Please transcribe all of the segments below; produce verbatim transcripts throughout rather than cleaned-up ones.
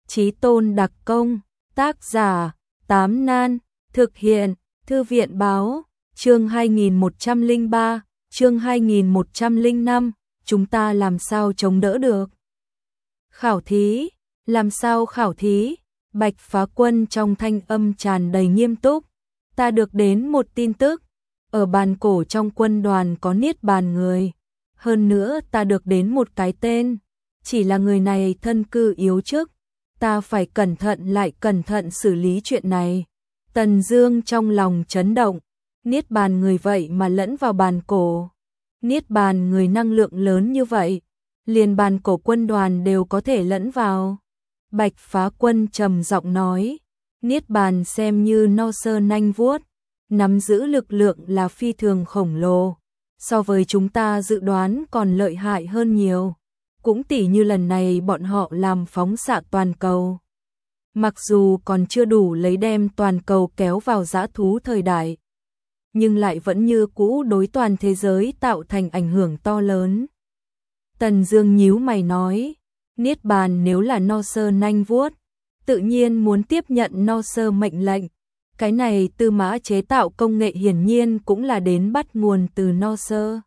Chí Tôn đặc công, tác giả, Tám Nan, thực hiện, Thư viện báo, chương hai nghìn một trăm lẻ ba, chương hai nghìn một trăm lẻ năm, chúng ta làm sao chống đỡ được? Khảo thí, làm sao khảo thí? Bạch Phá Quân trong thanh âm tràn đầy nghiêm túc. Ta được đến một tin tức, ở bàn cổ trong quân đoàn có niết bàn người. Hơn nữa ta được đến một cái tên, chỉ là người này thân cư yếu chức. Ta phải cẩn thận lại cẩn thận xử lý chuyện này. Tần Dương trong lòng chấn động, niết bàn người vậy mà lẫn vào bàn cổ. Niết bàn người năng lượng lớn như vậy, liền bàn cổ quân đoàn đều có thể lẫn vào. Bạch Phá Quân trầm giọng nói, niết bàn xem như no sơ nanh vuốt, nắm giữ lực lượng là phi thường khổng lồ, so với chúng ta dự đoán còn lợi hại hơn nhiều. Cũng tỉ như lần này bọn họ làm phóng xạ toàn cầu. Mặc dù còn chưa đủ lấy đem toàn cầu kéo vào dã thú thời đại, nhưng lại vẫn như cũ đối toàn thế giới tạo thành ảnh hưởng to lớn. Tần Dương nhíu mày nói, niết bàn nếu là no sơ nanh vuốt, tự nhiên muốn tiếp nhận no sơ mệnh lệnh. Cái này Tư Mã chế tạo công nghệ hiển nhiên cũng là đến bắt nguồn từ no sơ.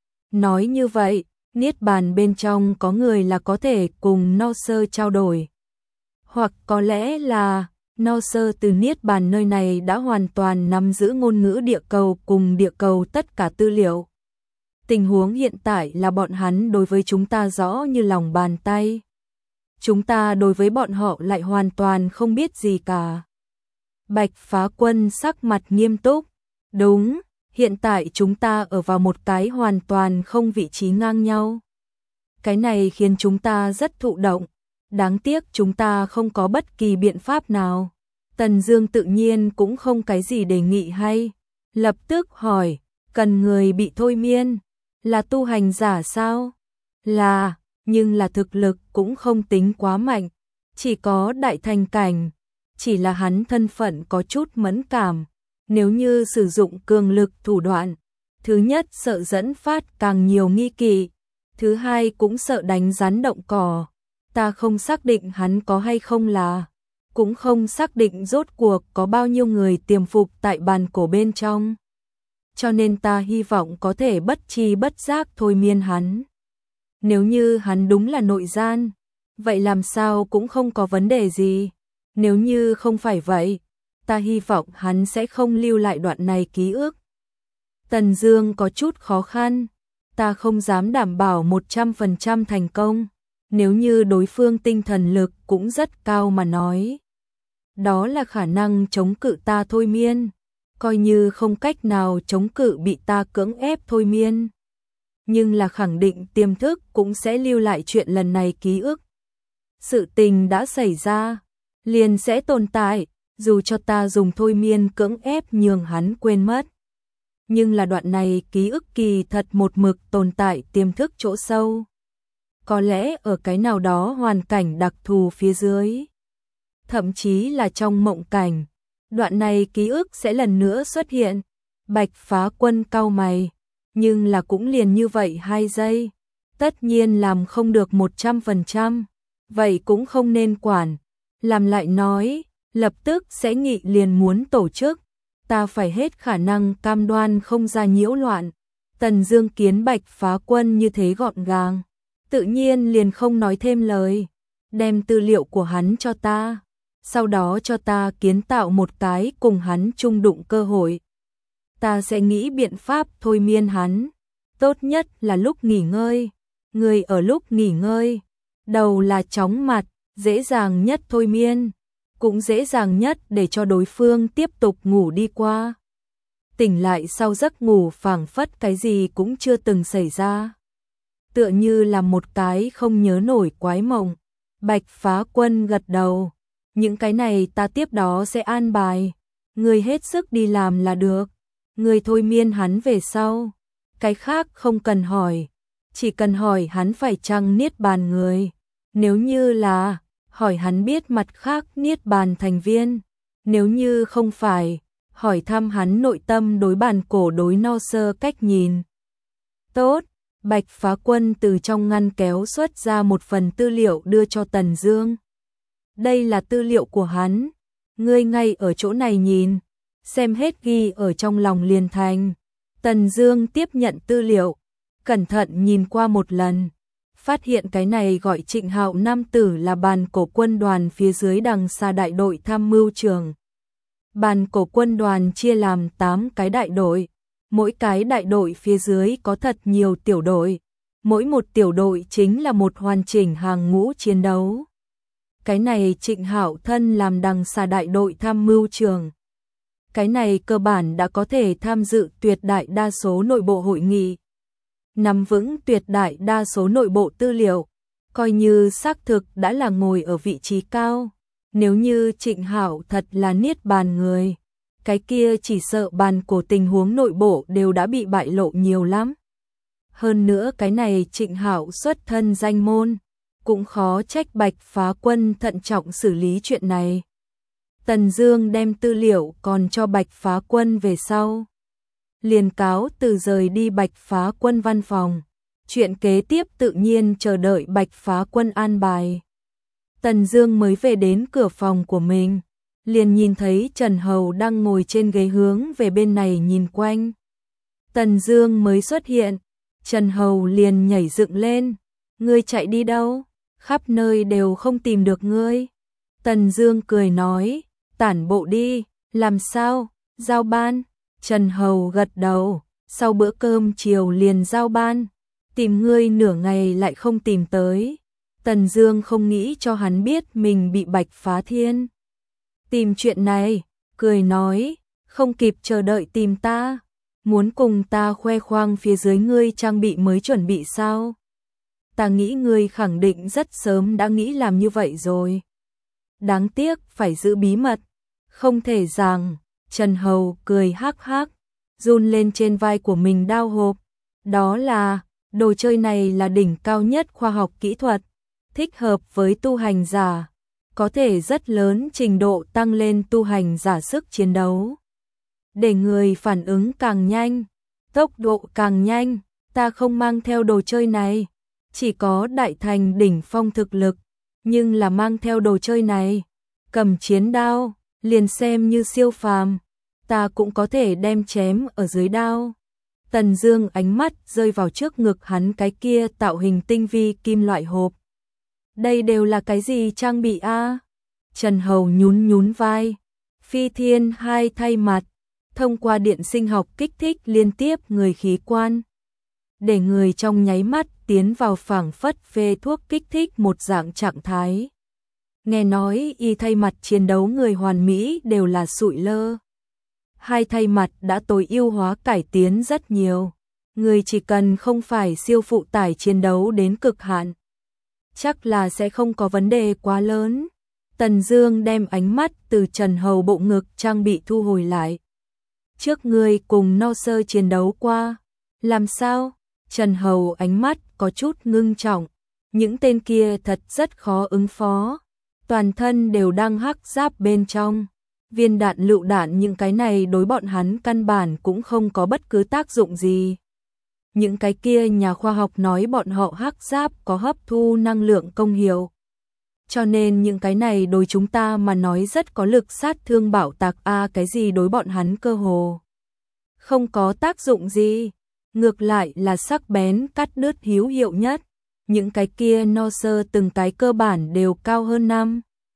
Nói như vậy, niết bàn bên trong có người là có thể cùng no sơ trao đổi. Hoặc có lẽ là no sơ từ niết bàn nơi này đã hoàn toàn nắm giữ ngôn ngữ địa cầu cùng địa cầu tất cả tư liệu. Tình huống hiện tại là bọn hắn đối với chúng ta rõ như lòng bàn tay. Chúng ta đối với bọn họ lại hoàn toàn không biết gì cả. Bạch Phá Quân sắc mặt nghiêm túc. Đúng, hiện tại chúng ta ở vào một cái hoàn toàn không vị trí ngang nhau. Cái này khiến chúng ta rất thụ động. Đáng tiếc chúng ta không có bất kỳ biện pháp nào. Tần Dương tự nhiên cũng không cái gì đề nghị hay. Lập tức hỏi, cần người bị thôi miên, là tu hành giả sao? Là, nhưng là thực lực cũng không tính quá mạnh. Chỉ có đại thành cảnh. Chỉ là hắn thân phận có chút mẫn cảm. Nếu như sử dụng cường lực thủ đoạn, thứ nhất sợ dẫn phát càng nhiều nghi kỵ, thứ hai cũng sợ đánh rắn động cỏ. Ta không xác định hắn có hay không là, cũng không xác định rốt cuộc có bao nhiêu người tiềm phục tại bàn cổ bên trong. Cho nên ta hy vọng có thể bất tri bất giác thôi miên hắn. Nếu như hắn đúng là nội gian, vậy làm sao cũng không có vấn đề gì. Nếu như không phải vậy, ta hy vọng hắn sẽ không lưu lại đoạn này ký ức. Tần Dương có chút khó khăn, ta không dám đảm bảo một trăm phần trăm thành công, nếu như đối phương tinh thần lực cũng rất cao mà nói. Đó là khả năng chống cự ta thôi miên, coi như không cách nào chống cự bị ta cưỡng ép thôi miên. Nhưng là khẳng định tiềm thức cũng sẽ lưu lại chuyện lần này ký ức. Sự tình đã xảy ra, liền sẽ tồn tại, dù cho ta dùng thôi miên cưỡng ép nhường hắn quên mất. Nhưng là đoạn này ký ức kỳ thật một mực tồn tại tiềm thức chỗ sâu. Có lẽ ở cái nào đó hoàn cảnh đặc thù phía dưới. Thậm chí là trong mộng cảnh, đoạn này ký ức sẽ lần nữa xuất hiện. Bạch Phá Quân cau mày, nhưng là cũng liền như vậy hai giây. Tất nhiên làm không được một trăm phần trăm, vậy cũng không nên quản. Làm lại nói, lập tức sẽ nghị liền muốn tổ chức. Ta phải hết khả năng cam đoan không ra nhiễu loạn. Tần Dương kiến Bạch Phá Quân như thế gọn gàng, tự nhiên liền không nói thêm lời. Đem tư liệu của hắn cho ta, sau đó cho ta kiến tạo một cái cùng hắn chung đụng cơ hội. Ta sẽ nghĩ biện pháp thôi miên hắn. Tốt nhất là lúc nghỉ ngơi. Người ở lúc nghỉ ngơi, đầu là chóng mặt, dễ dàng nhất thôi miên, cũng dễ dàng nhất để cho đối phương tiếp tục ngủ đi qua. Tỉnh lại sau giấc ngủ phảng phất cái gì cũng chưa từng xảy ra. Tựa như là một cái không nhớ nổi quái mộng. Bạch Phá Quân gật đầu. Những cái này ta tiếp đó sẽ an bài. Người hết sức đi làm là được. Người thôi miên hắn về sau. Cái khác không cần hỏi. Chỉ cần hỏi hắn phải chăng niết bàn người. Nếu như là, hỏi hắn biết mặt khác niết bàn thành viên. Nếu như không phải, hỏi thăm hắn nội tâm đối bàn cổ đối no sơ cách nhìn. Tốt, Bạch Phá Quân từ trong ngăn kéo xuất ra một phần tư liệu đưa cho Tần Dương. Đây là tư liệu của hắn. Ngươi ngay ở chỗ này nhìn. Xem hết ghi ở trong lòng liền thành. Tần Dương tiếp nhận tư liệu. Cẩn thận nhìn qua một lần. Phát hiện cái này gọi Trịnh Hạo nam tử là bàn cổ quân đoàn phía dưới đằng xa đại đội tham mưu trưởng. Bàn cổ quân đoàn chia làm tám cái đại đội. Mỗi cái đại đội phía dưới có thật nhiều tiểu đội. Mỗi một tiểu đội chính là một hoàn chỉnh hàng ngũ chiến đấu. Cái này Trịnh Hạo thân làm đằng xa đại đội tham mưu trưởng. Cái này cơ bản đã có thể tham dự tuyệt đại đa số nội bộ hội nghị. Nắm vững tuyệt đại đa số nội bộ tư liệu. Coi như xác thực đã là ngồi ở vị trí cao. Nếu như Trịnh Hạo thật là niết bàn người. Cái kia chỉ sợ bàn cổ tình huống nội bộ đều đã bị bại lộ nhiều lắm. Hơn nữa cái này Trịnh Hạo xuất thân danh môn. Cũng khó trách Bạch Phá Quân thận trọng xử lý chuyện này. Tần Dương đem tư liệu còn cho Bạch Phá Quân về sau. Liền cáo từ rời đi Bạch Phá Quân văn phòng. Chuyện kế tiếp tự nhiên chờ đợi Bạch Phá Quân an bài. Tần Dương mới về đến cửa phòng của mình. Liền nhìn thấy Trần Hầu đang ngồi trên ghế hướng về bên này nhìn quanh. Tần Dương mới xuất hiện. Trần Hầu liền nhảy dựng lên. Ngươi chạy đi đâu? Khắp nơi đều không tìm được ngươi. Tần Dương cười nói. Tản bộ đi. Làm sao? Giao ban. Trần Hầu gật đầu. Sau bữa cơm chiều liền giao ban. Tìm ngươi nửa ngày lại không tìm tới. Tần Dương không nghĩ cho hắn biết mình bị Bạch Phá Thiên tìm chuyện này, cười nói, không kịp chờ đợi tìm ta, muốn cùng ta khoe khoang phía dưới ngươi trang bị mới chuẩn bị sao? Ta nghĩ ngươi khẳng định rất sớm đã nghĩ làm như vậy rồi. Đáng tiếc phải giữ bí mật, không thể rằng. Trần Hầu cười hắc hắc, run lên trên vai của mình đao hộp, đó là, đồ chơi này là đỉnh cao nhất khoa học kỹ thuật, thích hợp với tu hành giả. Có thể rất lớn trình độ tăng lên tu hành giả sức chiến đấu. Để người phản ứng càng nhanh, tốc độ càng nhanh, ta không mang theo đồ chơi này. Chỉ có đại thành đỉnh phong thực lực, nhưng là mang theo đồ chơi này. Cầm chiến đao, liền xem như siêu phàm. Ta cũng có thể đem chém ở dưới đao. Tần Dương ánh mắt rơi vào trước ngực hắn cái kia tạo hình tinh vi kim loại hộp. Đây đều là cái gì trang bị a? Trần Hầu nhún nhún vai. Phi thiên hai thay mặt, thông qua điện sinh học kích thích liên tiếp người khí quan. Để người trong nháy mắt tiến vào phảng phất về thuốc kích thích một dạng trạng thái. Nghe nói y thay mặt chiến đấu người hoàn mỹ đều là sụi lơ. Hai thay mặt đã tối ưu hóa cải tiến rất nhiều. Người chỉ cần không phải siêu phụ tải chiến đấu đến cực hạn, chắc là sẽ không có vấn đề quá lớn. Tần Dương đem ánh mắt từ Trần Hầu bộ ngực trang bị thu hồi lại. Trước ngươi cùng No Sơ chiến đấu qua, làm sao? Trần Hầu ánh mắt có chút ngưng trọng. Những tên kia thật rất khó ứng phó. Toàn thân đều đang hắc giáp bên trong. Viên đạn lựu đạn những cái này đối bọn hắn căn bản cũng không có bất cứ tác dụng gì. Những cái kia nhà khoa học nói bọn họ hắc giáp có hấp thu năng lượng công hiệu. Cho nên những cái này đối chúng ta mà nói rất có lực sát thương bảo tạc a à, cái gì đối bọn hắn cơ hồ không có tác dụng gì. Ngược lại là sắc bén cắt đứt hữu hiệu nhất. Những cái kia No Sơ từng cái cơ bản đều cao hơn năm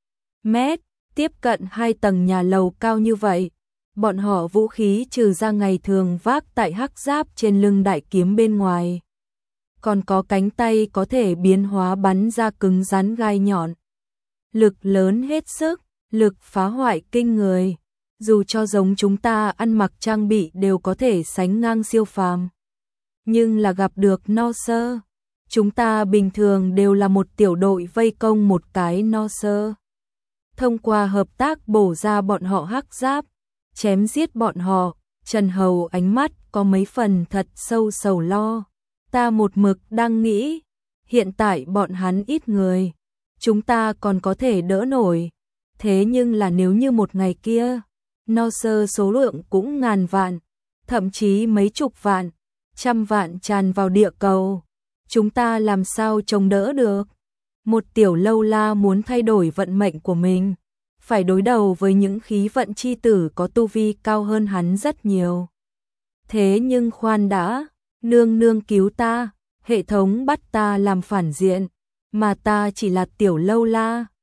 mét, tiếp cận hai tầng nhà lầu cao như vậy. Bọn họ vũ khí trừ ra ngày thường vác tại hắc giáp trên lưng đại kiếm bên ngoài, còn có cánh tay có thể biến hóa bắn ra cứng rắn gai nhọn. Lực lớn hết sức, lực phá hoại kinh người. Dù cho giống chúng ta ăn mặc trang bị đều có thể sánh ngang siêu phàm. Nhưng là gặp được No Sơ, chúng ta bình thường đều là một tiểu đội vây công một cái No Sơ. Thông qua hợp tác bổ ra bọn họ hắc giáp, chém giết bọn họ. Trần Hầu ánh mắt có mấy phần thật sâu sầu lo. Ta một mực đang nghĩ, hiện tại bọn hắn ít người, chúng ta còn có thể đỡ nổi. Thế nhưng là nếu như một ngày kia, No Sơ số lượng cũng ngàn vạn, thậm chí mấy chục vạn, trăm vạn tràn vào địa cầu, chúng ta làm sao chống đỡ được? Một tiểu lâu la muốn thay đổi vận mệnh của mình, phải đối đầu với những khí vận chi tử có tu vi cao hơn hắn rất nhiều. Thế nhưng khoan đã, nương nương cứu ta, hệ thống bắt ta làm phản diện, mà ta chỉ là tiểu lâu la.